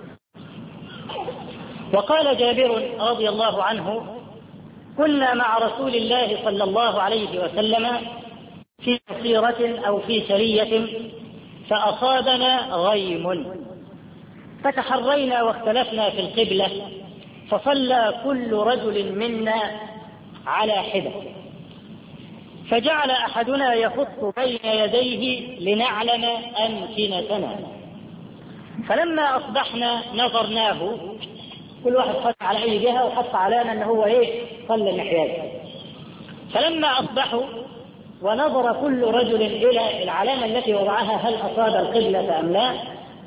وقال جابر رضي الله عنه كنا مع رسول الله صلى الله عليه وسلم في مسيرة أو في سرية فأصابنا غيم فتحرينا واختلفنا في القبلة، فصلى كل رجل منا على حدة، فجعل أحدنا يخط بين يديه لنعلم أمكنتنا، فلما أصبحنا نظرناه كل واحد خط على أي جهة وحط علامة أنه هو إيه صلى الناحية. فلما أصبحوا ونظر كل رجل إلى العلامة التي وضعها هل أصاب القبلة أم لا،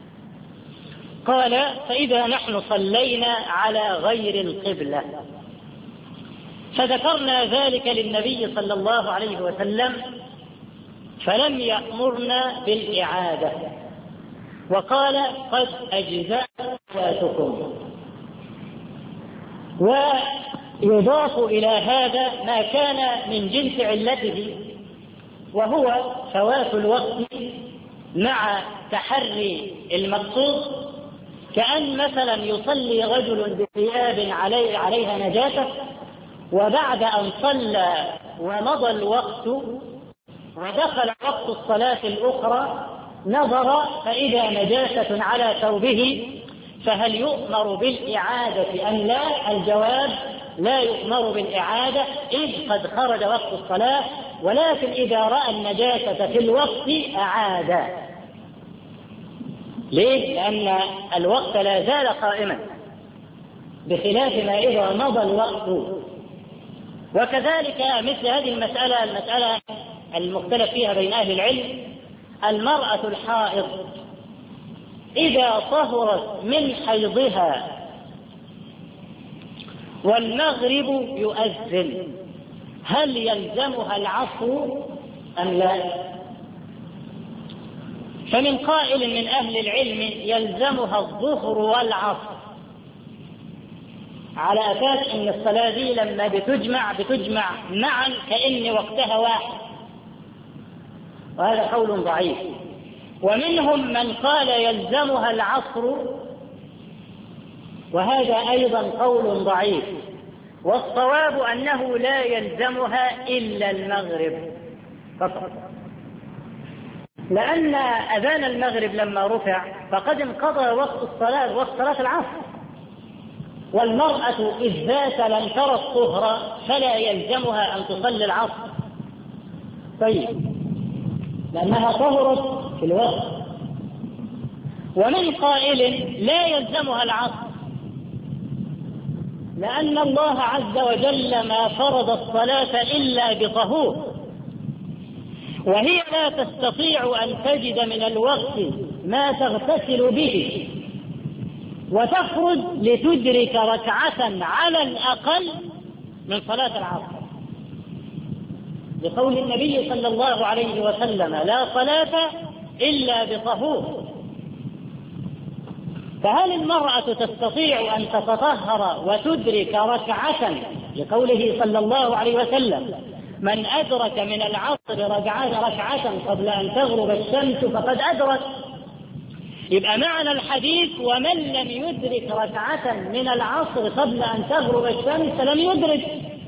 قال فإذا نحن صلينا على غير القبلة. فذكرنا ذلك للنبي صلى الله عليه وسلم فلم يأمرنا بالإعادة، وقال قد أجزأت صلاتكم. ويضاف إلى هذا ما كان من جنس علته، وهو فوات الوقت مع تحري المقصود، كأن مثلا يصلي رجل بثياب علي عليها نجاسة، وبعد أن صلى ومضى الوقت ودخل وقت الصلاة الأخرى نظر فإذا نجاسة على ثوبه، فهل يؤمر بالإعادة أم لا؟ الجواب لا يؤمر بالإعادة إذ قد خرج وقت الصلاة، ولكن إذا رأى النجاسة في الوقت أعاد. ليه؟ لأن الوقت لا زال قائما بخلاف ما إذا مضى الوقت. وكذلك مثل هذه المسألة المسألة المختلف فيها بين أهل العلم، المرأة الحائض إذا طهرت من حيضها والمغرب يؤذن هل يلزمها العصر أم لا؟ فمن قائل من أهل العلم يلزمها الظهر والعصر، على أساس أن الصلاة دي لما بتجمع بتجمع معا كأن وقتها واحد، وهذا قول ضعيف. ومنهم من قال يلزمها العصر، وهذا أيضا قول ضعيف. والصواب أنه لا يلزمها إلا المغرب فقط، لأن أذان المغرب لما رفع فقد انقضى وقت الصلاة، وقت صلاة العصر، والمرأة إذ ذات لم ترى الطهر فلا يلزمها أن تصلي العصر. طيب، لأنها طهرت في الوقت. ومن قائل لا يلزمها العصر، لأن الله عز وجل ما فرض الصلاة إلا بطهور، وهي لا تستطيع أن تجد من الوقت ما تغتسل به وتخرج لتدرك ركعة على الأقل من صلاة العصر، لقول النبي صلى الله عليه وسلم: لا صلاة إلا بطهور. فهل المرأة تستطيع أن تتطهر وتدرك ركعة، لقوله صلى الله عليه وسلم: من أدرك من العصر ركعة قبل أن تغرب الشمس فقد أدرك؟ يبقى معنى الحديث: ومن لم يدرك ركعة من العصر قبل أن تغرب الشمس لم يدرك.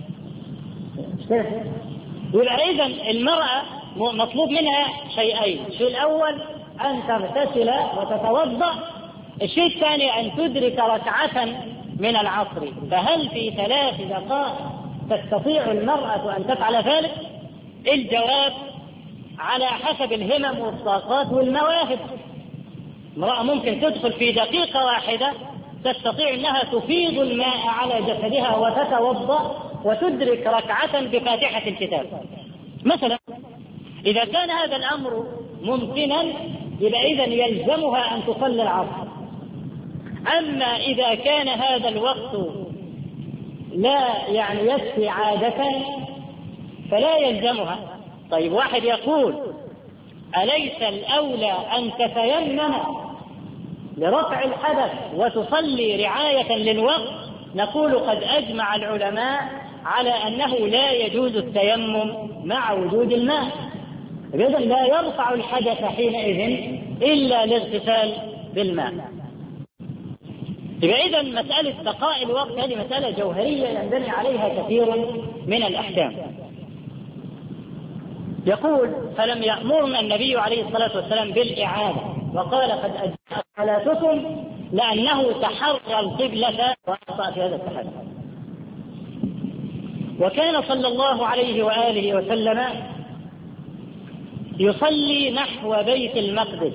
يبقى إذن المرأة مطلوب منها شيئين: الشيء الأول أن تغتسل وتتوضأ، الشيء الثاني أن تدرك ركعة من العصر. فهل في ثلاث دقائق تستطيع المرأة أن تفعل ذلك؟ الجواب: على حسب الهمم والطاقات والمواهب. امرأة ممكن تدخل في دقيقة واحدة تستطيع أنها تفيض الماء على جسدها وتتوضأ وتدرك ركعة بفاتحة الكتاب مثلا. إذا كان هذا الأمر ممكنا يبقى إذن يلزمها أن تصلي العصر. أما إذا كان هذا الوقت لا يعني يكفي عادة فلا يلزمها. طيب، واحد يقول: أليس الأولى أن تتيمم لرفع الحدث وتصلي رعاية للوقت؟ نقول: قد أجمع العلماء على أنه لا يجوز التيمم مع وجود الماء، إذن لا يرفع الحدث حينئذ إلا الاغتسال بالماء. إذا مسألة بقاء الوقت هذه مسألة جوهرية ينبني عليها كثير من الأحكام. يقول: فلم يأمرنا النبي عليه الصلاة والسلام بالإعادة، وقال: قد أجزأت صلاتكم، لأنه تحرى القبلة وأخطأ في هذا التحري. وكان صلى الله عليه وآله وسلم يصلي نحو بيت المقدس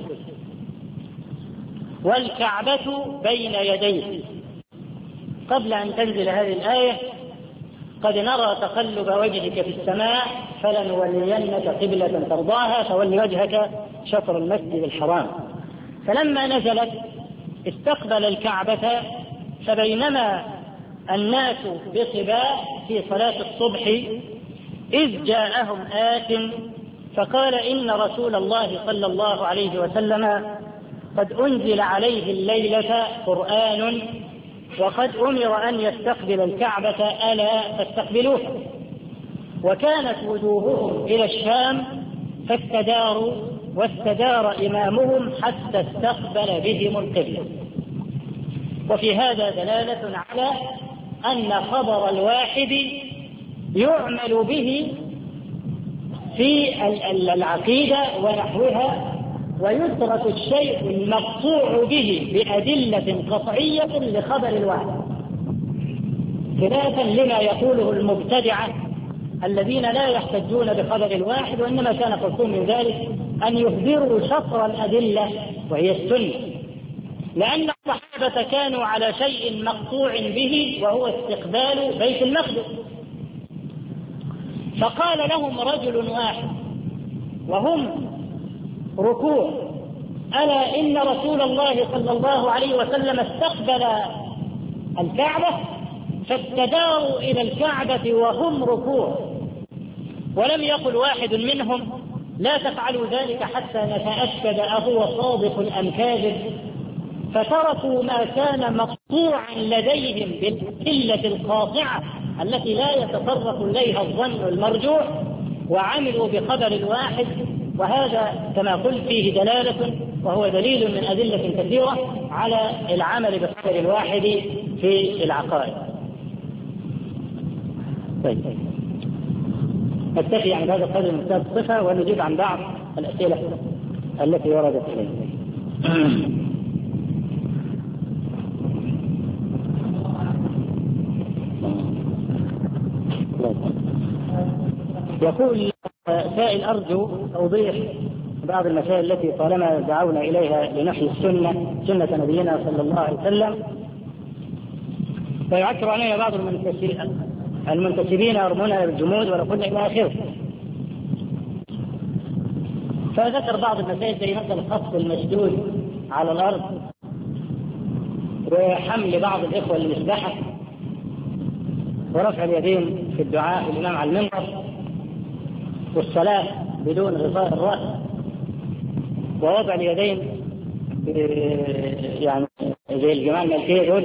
والكعبة بين يديه. قبل أن تنزل هذه الآية: قد نرى تقلب وجهك في السماء فلنولينك قبلة ترضاها فول وجهك شطر المسجد الحرام. فلما نزلت استقبل الكعبة، فبينما الناس بقباء في صلاة الصبح إذ جاءهم آت فقال: إن رسول الله صلى الله عليه وسلم قد أنزل عليه الليلة قرآن وقد أمر أن يستقبل الكعبة، ألا فاستقبلوها. وكانت وجوههم إلى الشام فاستداروا، واستدار إمامهم حتى استقبل بهم القبلة. وفي هذا دلالة على أن خبر الواحد يعمل به في العقيدة ونحوها، ويترك الشيء المقطوع به بأدلة قطعية لخبر الواحد، خلافا لما يقوله المبتدعة الذين لا يحتجون بخبر الواحد، وإنما كان قصدهم من ذلك أن يهدروا شطر الأدلة وهي السنة، لأن الصحابة كانوا على شيء مقطوع به وهو استقبال بيت المقدس. فقال لهم رجل واحد وهم ركوع: ألا إن رسول الله صلى الله عليه وسلم استقبل الكعبة، فاستداروا إلى الكعبة وهم ركوع. ولم يقل واحد منهم: لا تفعلوا ذلك حتى نتأكد أهو صادق أم كاذب، فتركوا ما كان مقطوعا لديهم بالقلة القاطعة التي لا يتطرق إليها الظن المرجوح، وعملوا بخبر الواحد وهذا كما قلت فيه دلالة، وهو دليل من أدلة كثيرة على العمل بالقدر الواحد في العقائد. طيب نكتفي عن هذا القدر من كتاب الصفة ونجيب عن بعض الأسئلة التي وردت إلينا. يقول سائل أرجو توضيح بعض المسائل التي طالما دعونا إليها لنحيي السنة سنة نبينا صلى الله عليه وسلم، فيعكر علينا بعض المنتسبين يرموننا بالجمود ونقول إلى آخره. فذكر بعض المسائل زي مثلا خط المسدود على الأرض، وحمل بعض الإخوة للمسبحة، ورفع اليدين في الدعاء والإمام على المنبر، والصلاة بدون غطاء الرأس، ووضع اليدين يعني زي الجماعة الملكية دول،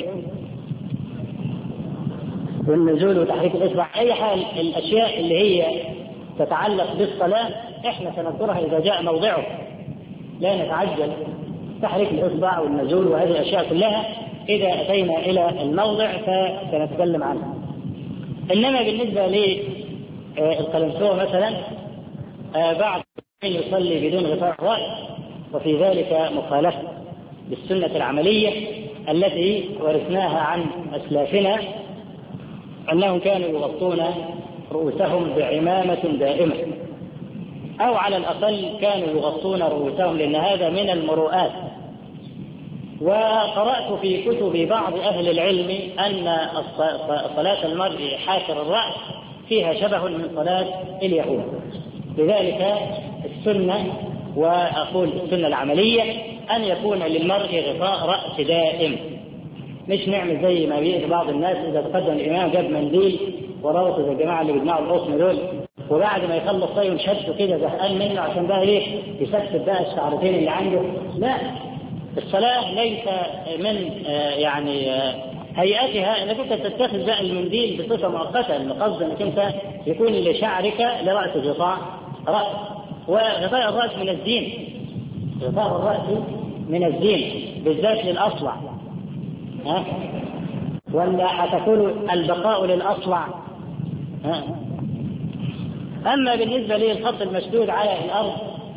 والنزول وتحريك الإصبع. أي حال الأشياء اللي هي تتعلق بالصلاة إحنا سنذكرها إذا جاء موضعه، لا نتعجل تحريك الإصبع والنزول وهذه الأشياء كلها إذا أتينا إلى الموضع فسنتكلم عنها. إنما بالنسبة للقلنسوة مثلا بعض يصلي بدون غطاء الرأس، وفي ذلك مخالفة بالسنة العملية التي ورثناها عن أسلافنا أنهم كانوا يغطون رؤوسهم بعمامة دائمة، أو على الأقل كانوا يغطون رؤوسهم، لأن هذا من المروءات. وقرأت في كتب بعض أهل العلم أن صلاة المرء حاشر الرأس فيها شبه من صلاة اليهود. لذلك السنة، وأقول السنة العملية، أن يكون للمرء غطاء رأس دائم، مش نعمل زي ما بيئة بعض الناس إذا تقدم الإمام جاب منديل وربطه زي الجماعة اللي بيجمعوا الغصن دول، وبعد ما يخلص طيب شده كده زهقان منه عشان بقى إيه يسكت بقى الشعرتين اللي عنده. لا، الصلاة ليس من آه يعني آه هيئتها انك انت تتخذ بقى المنديل بصفه مؤقته، القصد انك انت يكون لشعرك لرأس غطاء رأس. وغطاء الرأس من الدين، غطاء الرأس من الدين بالذات للأصلع، ها؟ ولا حتقول البقاء للأصلع؟ ها؟ أما بالنسبة للخط المشدود على الأرض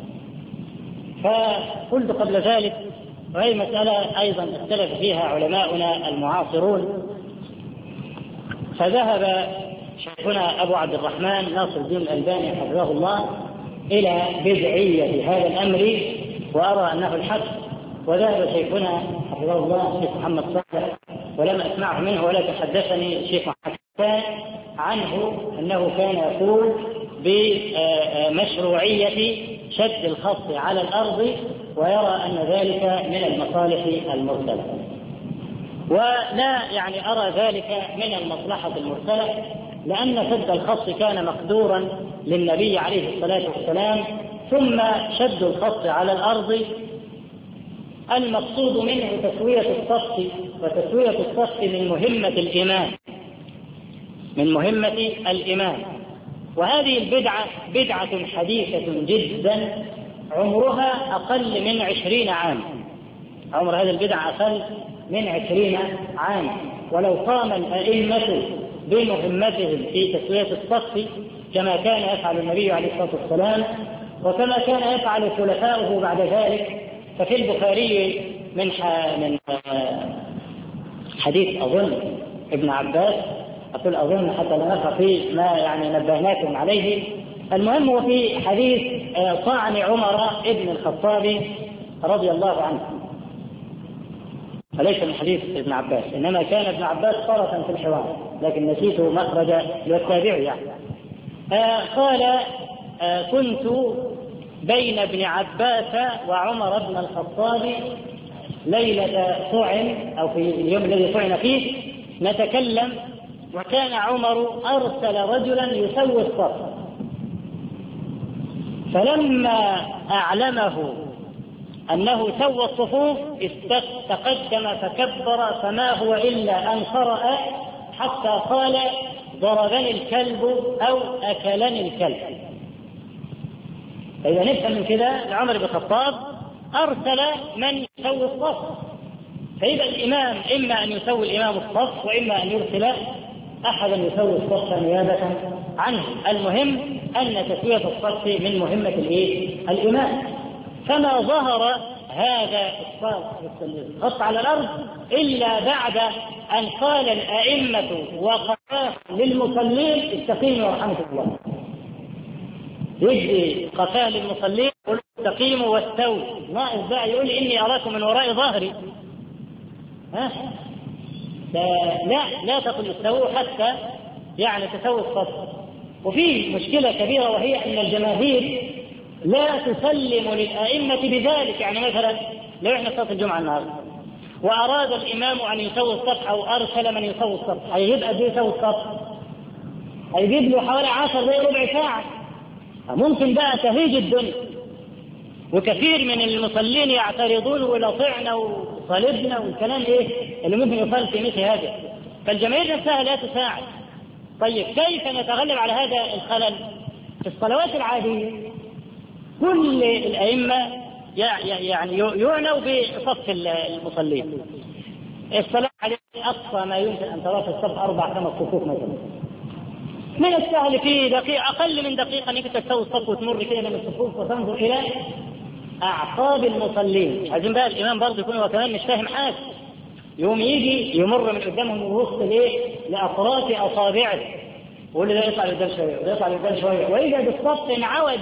فقلت قبل ذلك، وهي مسألة أيضا اختلف فيها علماؤنا المعاصرون، فذهب شيخنا أبو عبد الرحمن ناصر الدين الألباني حفظه الله إلى بدعية هذا الأمر وأرى أنه الحق، وذهب شيخنا حفظه الله الشيخ محمد صالح ولم أسمعه منه ولكن حدثني الشيخ محمد عنه أنه كان يقول بمشروعية شد الخط على الأرض، ويرى أن ذلك من المصالح المرسلة، ولا يعني أرى ذلك من المصلحة المرسلة، لأن شد الخط كان مقدورا للنبي عليه الصلاة والسلام، ثم شد الخط على الأرض المقصود منه تسوية الصف، وتسوية الصف من مهمة الإمام من مهمة الإمام وهذه البدعة بدعة حديثة جدا، عمرها أقل من عشرين عام، عمر هذه البدعة أقل من عشرين عام. ولو قام الأئمة بمهمتهم في تسوية الصف كما كان يفعل النبي عليه الصلاة والسلام وكما كان يفعل خلفاؤه بعد ذلك، ففي البخاري من من حديث أظن ابن عباس، أقول أظن حتى لا نقع في ما يعني نبهناكم عليه، المهم هو في حديث طعن عمر ابن الخطاب رضي الله عنه، فليس من حديث ابن عباس، إنما كان ابن عباس طرفا في الحوار لكن نسيته مخرج للتابعي يعني. آه قال آه كنت بين ابن عباس وعمر بن الخطاب ليلة طعن أو في اليوم الذي طعن فيه نتكلم، وكان عمر أرسل رجلا يسوي الصف، فلما أعلمه أنه سوى الصفوف تقدم فكبر، فما هو إلا أن قرأ حتى قال ضربني الكلب أو أكلني الكلب. فإذا نفهم من كده عمر بن الخطاب أرسل من يسوي الصف، فإذا الإمام إما أن يسوي الإمام الصف وإما أن يرسل أحدا يسوي الصف نيابة عنه. المهم أن تسوية الصف من مهمة الإيه؟ الإمام. فما ظهر هذا الخط على الأرض إلا بعد أن قال الأئمة وقفاه للمصلين استقيموا ورحمة الله، يجري قفاه للمصلين يقول استقيموا واستووا، ناقص بقى يقول إني أراكم من وراء ظهري. ها؟ لا لا تقل استووا حتى يعني تسوي الصف. وفي مشكلة كبيرة وهي أن الجماهير لا تسلم للأئمة بذلك. يعني مثلا لو احنا صلاة الجمعة النهارده وأراد الإمام أن يسوي الصف أو أرسل من يسوي الصف، هيجيب قد إيه يسوي الصف؟ هيجيب له حوالي عشر دقايق ربع ساعة، ممكن بقى تهيج الدنيا. وكثير من المصلين يعترضون ولطعنا وصلبنا والكلام ايه اللي ممكن يقال في مثل هذا، فالجماهير نفسها لا تساعد. طيب كيف نتغلب على هذا الخلل؟ في الصلوات العادية كل الأئمة يعني يعنوا بصف المصلين. الصلاة عليه أقصى ما يمكن أن ترى في الصف أربع خمس صفوف مثلا، من السهل في دقيقة أقل من دقيقة أنك تسوي الصف وتمر كده من الصفوف وتنظر إلى أعصاب المصلين. عايزين بقى الإمام برضه يكون هو كمان مش فاهم حاجة، يوم يجي يمر من قدامهم ويوصل إيه لأطراف أصابعه ويقول له ده يطلع لقدام شوية وده يطلع لقدام شوية، ويجد الصف انعوج.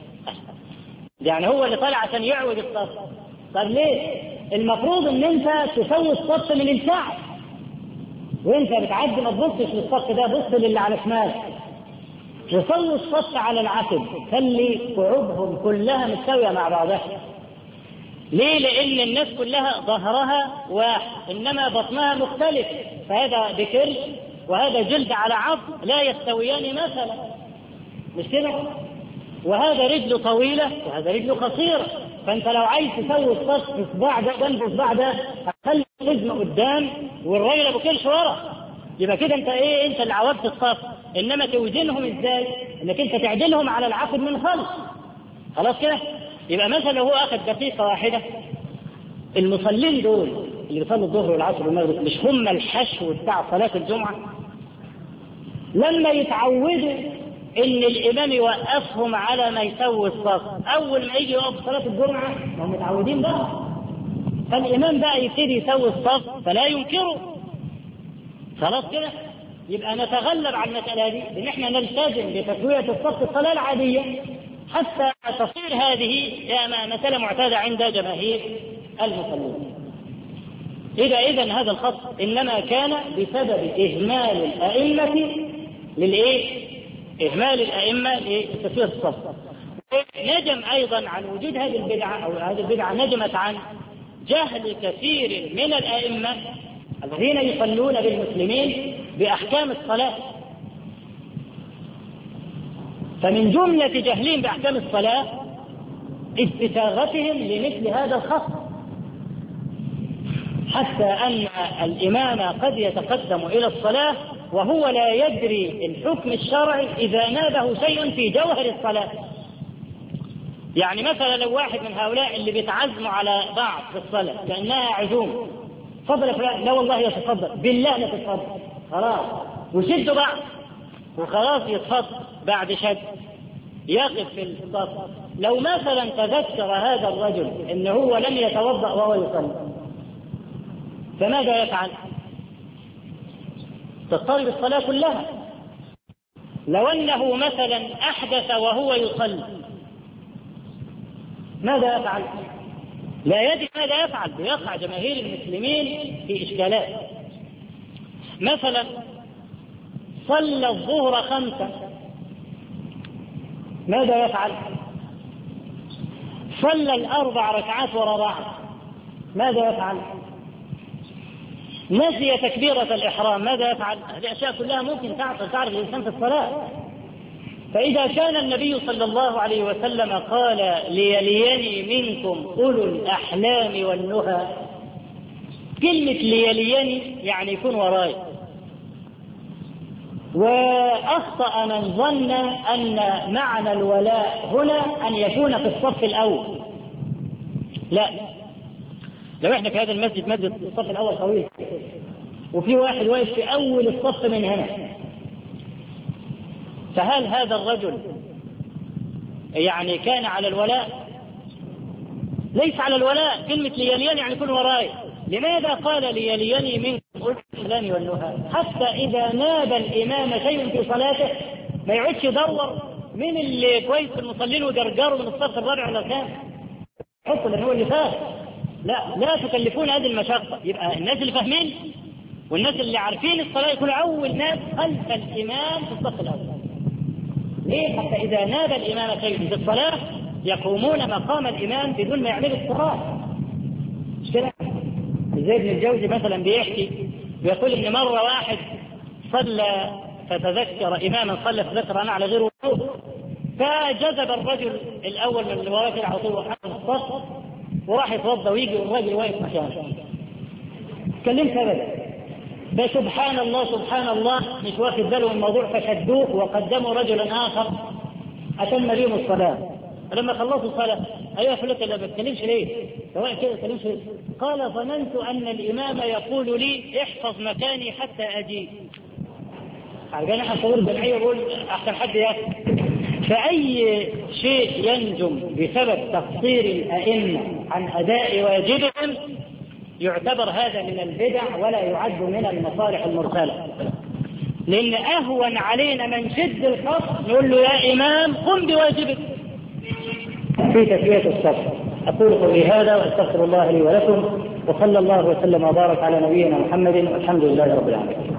يعني هو اللي طالع عشان يعوج الصف. طب ليه؟ المفروض ان انت تسوي الصف من الساعة، وانت بتعدي ما تبصش للصف ده، بص للي على شمالك. تسوي الصف على العتب، خلي قعودهم كلها مستوية مع بعضها. ليه؟ لان الناس كلها ظهرها واحد انما بطنها مختلف، فهذا بكرش وهذا جلد على عظم لا يستويان مثلا، مش كده؟ وهذا رجل طويلة وهذا رجل قصيرة، فانت لو عايز تسوي الصف في صباع ده جنب صباع ده هتخلي الحزم قدام والراجل ابو كرش ورا، يبقى كده انت ايه؟ انت اللي عوضت الصف. انما توزنهم ازاي؟ انك انت تعدلهم على العقد من خلف. خلاص كده؟ يبقى مثلا لو هو اخذ دقيقة واحدة، المصلين دول اللي بيصلوا الظهر والعصر والمغرب مش هم الحشو بتاع صلاة الجمعة؟ لما يتعودوا ان الامام يوقفهم على ما يسوي الصف، اول ما يجي يوقف صلاة الجمعة هم متعودين بقى، فالامام بقى يبتدي يسوي الصف فلا ينكره. خلاص كده؟ يبقى نتغلب على المسألة دي بان احنا نلتزم بتسوية الصف الصلاة العادية حتى تصير هذه مسألة معتادة عند جماهير المصلين. إذا إذن هذا الخط إنما كان بسبب إهمال الأئمة للإيه؟ إهمال الأئمة لتسوية الصف. نجم أيضا عن وجود هذه البدعة أو هذه البدعة نجمت عن جهل كثير من الأئمة الذين يصلون بالمسلمين بأحكام الصلاة. فمن جملة جهلهم بأحكام الصلاة استساغتهم لمثل هذا الخط، حتى أن الإمام قد يتقدم إلى الصلاة وهو لا يدري الحكم الشرعي إذا نابه شيء في جوهر الصلاة. يعني مثلا لو واحد من هؤلاء اللي بيتعزموا على بعض في الصلاة كأنها عزوم، تفضل فلان، لا والله يتفضل، بالله لا تتفضل، خلاص، وشدوا بعض وخلاص يتفضل، بعد شد يقف في الصف. لو مثلا تذكر هذا الرجل انه هو لم يتوضأ وهو يصلي فماذا يفعل؟ تضطرب الصلاة كلها. لو انه مثلا احدث وهو يصلي ماذا يفعل؟ لا يدري ماذا يفعل، بيقع جماهير المسلمين في اشكالات. مثلا صلى الظهر خمسة ماذا يفعل؟ صلى الأربع ركعات وراء بعض ماذا يفعل؟ نسي تكبيرة الإحرام ماذا يفعل؟ هذه أشياء كلها ممكن تعرف تعرف الإنسان في الصلاة. فإذا كان النبي صلى الله عليه وسلم قال ليليني منكم أولو الأحلام والنهى، كلمة ليليني يعني يكون وراي، وأخطأ من ظن أن معنى الولاء هنا أن يكون في الصف الأول. لا، لو احنا في هذا المسجد مسجد الصف الأول طويل وفي واحد واقف في أول الصف من هنا، فهل هذا الرجل يعني كان على الولاء؟ ليس على الولاء. كلمة ليليني يعني يكون وراي. لماذا قال ليليني منكم الإسلام والنهى؟ حتى إذا ناب الإمام شيء في صلاته ما يعودش يدور من اللي كويس في المصلين وجرجره من الصف الرابع ولا الخامس، حطوا اللي هو اللي فات. لا لا تكلفون هذه المشقة. يبقى الناس اللي فاهمين والناس اللي عارفين الصلاة يكونوا أول ناس خلف الإمام في الصف الأول. ليه؟ حتى إذا ناب الإمام شيء في الصلاة يقومون مقام الإمام بدون ما يعملوا الصلاة. مش كده؟ زي ابن الجوزي مثلا بيحكي بيقول إن مرة واحد صلى فتذكر إماما صلى فتذكر أنا على غير وضوء، فجذب الرجل الأول من اللي وراه على طول وحط الصف وراح يتوضا ويجي والراجل واقف مكانه. تكلمت أبدا. فسبحان الله سبحان الله مش واخد باله من الموضوع، فشدوه وقدموا رجلا آخر أتم بهم الصلاة. فلما خلصوا الصلاة أيها فلت اللي ما بتكلمش ليه؟ سواء كده تكلمش ليه؟ قال ظننت أن الإمام يقول لي احفظ مكاني حتى أجي. عشان احنا صور جمعية يقول أحسن حد يأكل. فأي شيء ينجم بسبب تقصير الأئمة عن أداء واجبهم يعتبر هذا من البدع ولا يعد من المصالح المرسلة. لأن أهون علينا من شد الخط نقول له يا إمام قم بواجبك في تسوية الصف. أقول قولي هذا وأستغفر الله لي ولكم، وصلى الله وسلم وبارك على نبينا محمد والحمد لله رب العالمين.